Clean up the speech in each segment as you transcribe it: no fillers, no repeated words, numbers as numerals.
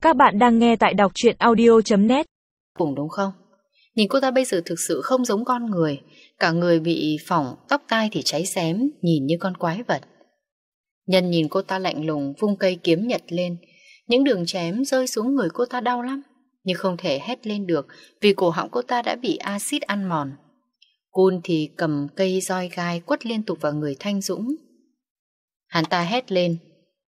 Các bạn đang nghe tại đọc truyện audio.net. Cùng đúng không? Nhìn cô ta bây giờ thực sự không giống con người. Cả người bị phỏng, tóc tai thì cháy xém, nhìn như con quái vật. Nhân nhìn cô ta lạnh lùng, vung cây kiếm nhật lên. Những đường chém rơi xuống người cô ta đau lắm, nhưng không thể hét lên được vì cổ họng cô ta đã bị axit ăn mòn. Cun thì cầm cây roi gai quất liên tục vào người Thanh Dũng. Hắn ta hét lên,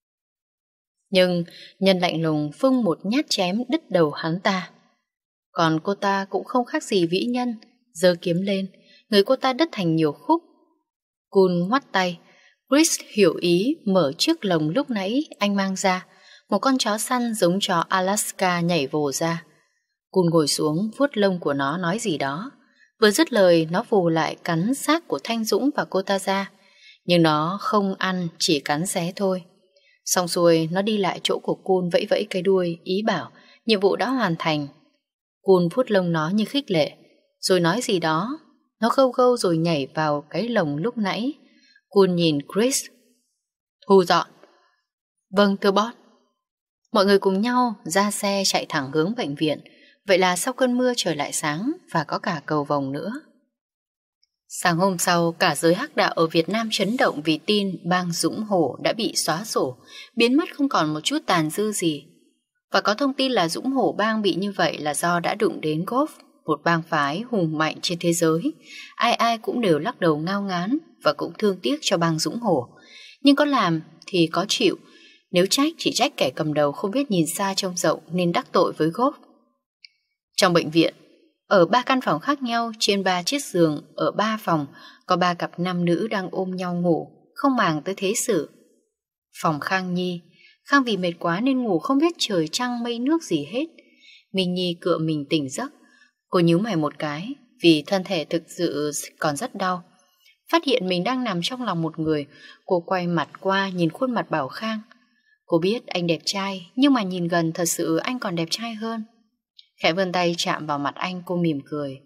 nhưng Nhân lạnh lùng phung một nhát chém đứt đầu hắn ta. Còn cô ta cũng không khác gì vĩ nhân, giơ kiếm lên, người cô ta đứt thành nhiều khúc. Cun ngoắt tay. Chris hiểu ý mở chiếc lồng lúc nãy anh mang ra. Một con chó săn giống chó Alaska nhảy vồ ra. Cun ngồi xuống vuốt lông của nó nói gì đó. Vừa dứt lời nó vù lại cắn xác của Thanh Dũng và cô ta ra. Nhưng nó không ăn, chỉ cắn xé thôi. Xong xuôi nó đi lại chỗ của Cun vẫy vẫy cái đuôi, ý bảo nhiệm vụ đã hoàn thành. Cun vuốt lông nó như khích lệ, rồi nói gì đó. Nó gâu gâu rồi nhảy vào cái lồng lúc nãy. Cun nhìn Chris. Thu dọn. Vâng thưa boss. Mọi người cùng nhau ra xe chạy thẳng hướng bệnh viện. Vậy là sau cơn mưa trời lại sáng và có cả cầu vồng nữa. Sáng hôm sau, cả giới hắc đạo ở Việt Nam chấn động vì tin bang Dũng Hổ đã bị xóa sổ, biến mất không còn một chút tàn dư gì. Và có thông tin là Dũng Hổ bang bị như vậy là do đã đụng đến Golf, một bang phái hùng mạnh trên thế giới. Ai ai cũng đều lắc đầu ngao ngán và cũng thương tiếc cho bang Dũng Hổ. Nhưng có làm thì có chịu, nếu trách chỉ trách kẻ cầm đầu không biết nhìn xa trông rộng nên đắc tội với Golf. Trong bệnh viện, ở 3 căn phòng khác nhau, trên 3 chiếc giường, ở 3 phòng, có 3 cặp nam nữ đang ôm nhau ngủ, không màng tới thế sự. Phòng Khang Nhi, Khang vì mệt quá nên ngủ không biết trời trăng mây nước gì hết. Minh Nhi cựa mình tỉnh giấc. Cô nhíu mày một cái, vì thân thể thực sự còn rất đau. Phát hiện mình đang nằm trong lòng một người, cô quay mặt qua nhìn khuôn mặt Bảo Khang. Cô biết anh đẹp trai, nhưng mà nhìn gần thật sự anh còn đẹp trai hơn. Khẽ vươn tay chạm vào mặt anh, cô mỉm cười.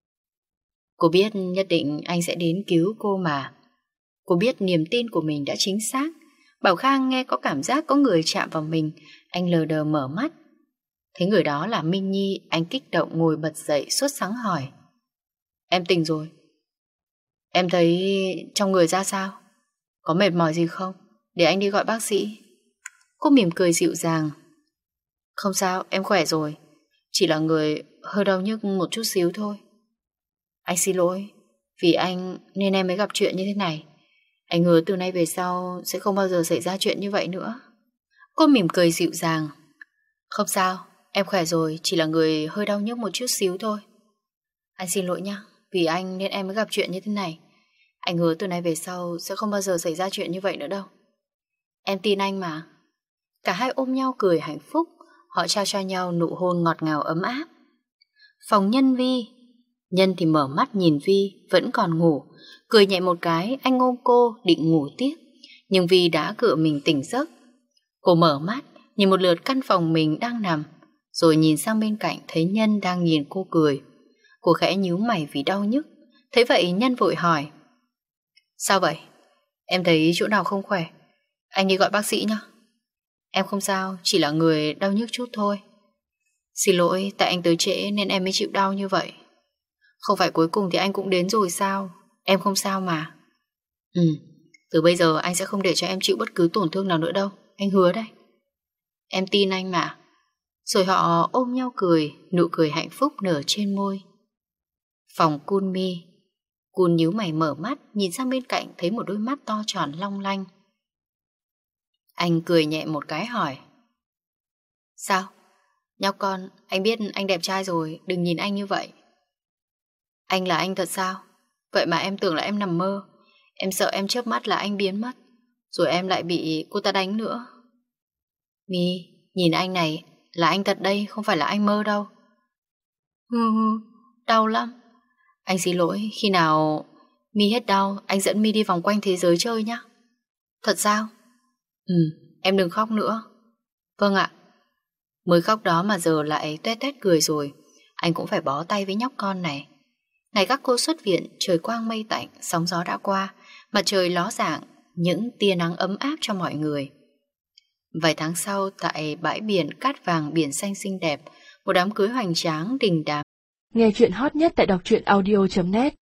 Cô biết nhất định anh sẽ đến cứu cô mà. Cô biết niềm tin của mình đã chính xác. Bảo Khang nghe có cảm giác có người chạm vào mình. Anh lờ đờ mở mắt. Thấy người đó là Minh Nhi, anh kích động ngồi bật dậy sốt sắng hỏi. Em tỉnh rồi. Em thấy trong người ra sao? Có mệt mỏi gì không? Để anh đi gọi bác sĩ. Cô mỉm cười dịu dàng. Không sao, em khỏe rồi. Chỉ là người hơi đau nhức một chút xíu thôi. Anh xin lỗi, vì anh nên em mới gặp chuyện như thế này. Anh hứa từ nay về sau sẽ không bao giờ xảy ra chuyện như vậy nữa. Cô mỉm cười dịu dàng. Không sao, em khỏe rồi, chỉ là người hơi đau nhức một chút xíu thôi. Anh xin lỗi nhá, vì anh nên em mới gặp chuyện như thế này. Anh hứa từ nay về sau sẽ không bao giờ xảy ra chuyện như vậy nữa đâu. Em tin anh mà. Cả hai ôm nhau cười hạnh phúc. Họ trao cho nhau nụ hôn ngọt ngào ấm áp. Phòng Nhân Vi. Nhân thì mở mắt nhìn Vi vẫn còn ngủ. Cười nhẹ một cái, anh ôm cô định ngủ tiếp. Nhưng Vi đã cựa mình tỉnh giấc. Cô mở mắt, nhìn một lượt căn phòng mình đang nằm, rồi nhìn sang bên cạnh thấy Nhân đang nhìn cô cười. Cô khẽ nhíu mày vì đau nhức. Thế vậy Nhân vội hỏi. Sao vậy? Em thấy chỗ nào không khỏe? Anh đi gọi bác sĩ nhé. Em không sao, chỉ là người đau nhức chút thôi. Xin lỗi, tại anh tới trễ nên em mới chịu đau như vậy. Không phải cuối cùng thì anh cũng đến rồi sao? Em không sao mà. Từ bây giờ anh sẽ không để cho em chịu bất cứ tổn thương nào nữa đâu. Anh hứa đấy. Em tin anh mà. Rồi họ ôm nhau cười, nụ cười hạnh phúc nở trên môi. Phòng Cun Mi. Cun nhíu mày mở mắt, nhìn sang bên cạnh thấy một đôi mắt to tròn long lanh. Anh cười nhẹ một cái hỏi. Sao? Nhóc con, anh biết anh đẹp trai rồi, đừng nhìn anh như vậy. Anh là anh thật sao? Vậy mà em tưởng là em nằm mơ. Em sợ em chớp mắt là anh biến mất, rồi em lại bị cô ta đánh nữa. Mi, nhìn anh này, là anh thật đây, không phải là anh mơ đâu. Đau lắm. Anh xin lỗi, khi nào Mi hết đau, anh dẫn Mi đi vòng quanh thế giới chơi nhé. Thật sao? Em đừng khóc nữa. Vâng ạ. Mới khóc đó mà giờ lại tuét tuét cười rồi. Anh cũng phải bó tay với nhóc con này. Ngày các cô xuất viện, trời quang mây tạnh, sóng gió đã qua, mặt trời ló dạng, những tia nắng ấm áp cho mọi người. Vài tháng sau, tại bãi biển cát vàng biển xanh xinh đẹp, một đám cưới hoành tráng đình đám. Nghe chuyện hot nhất tại đọc truyện audio.net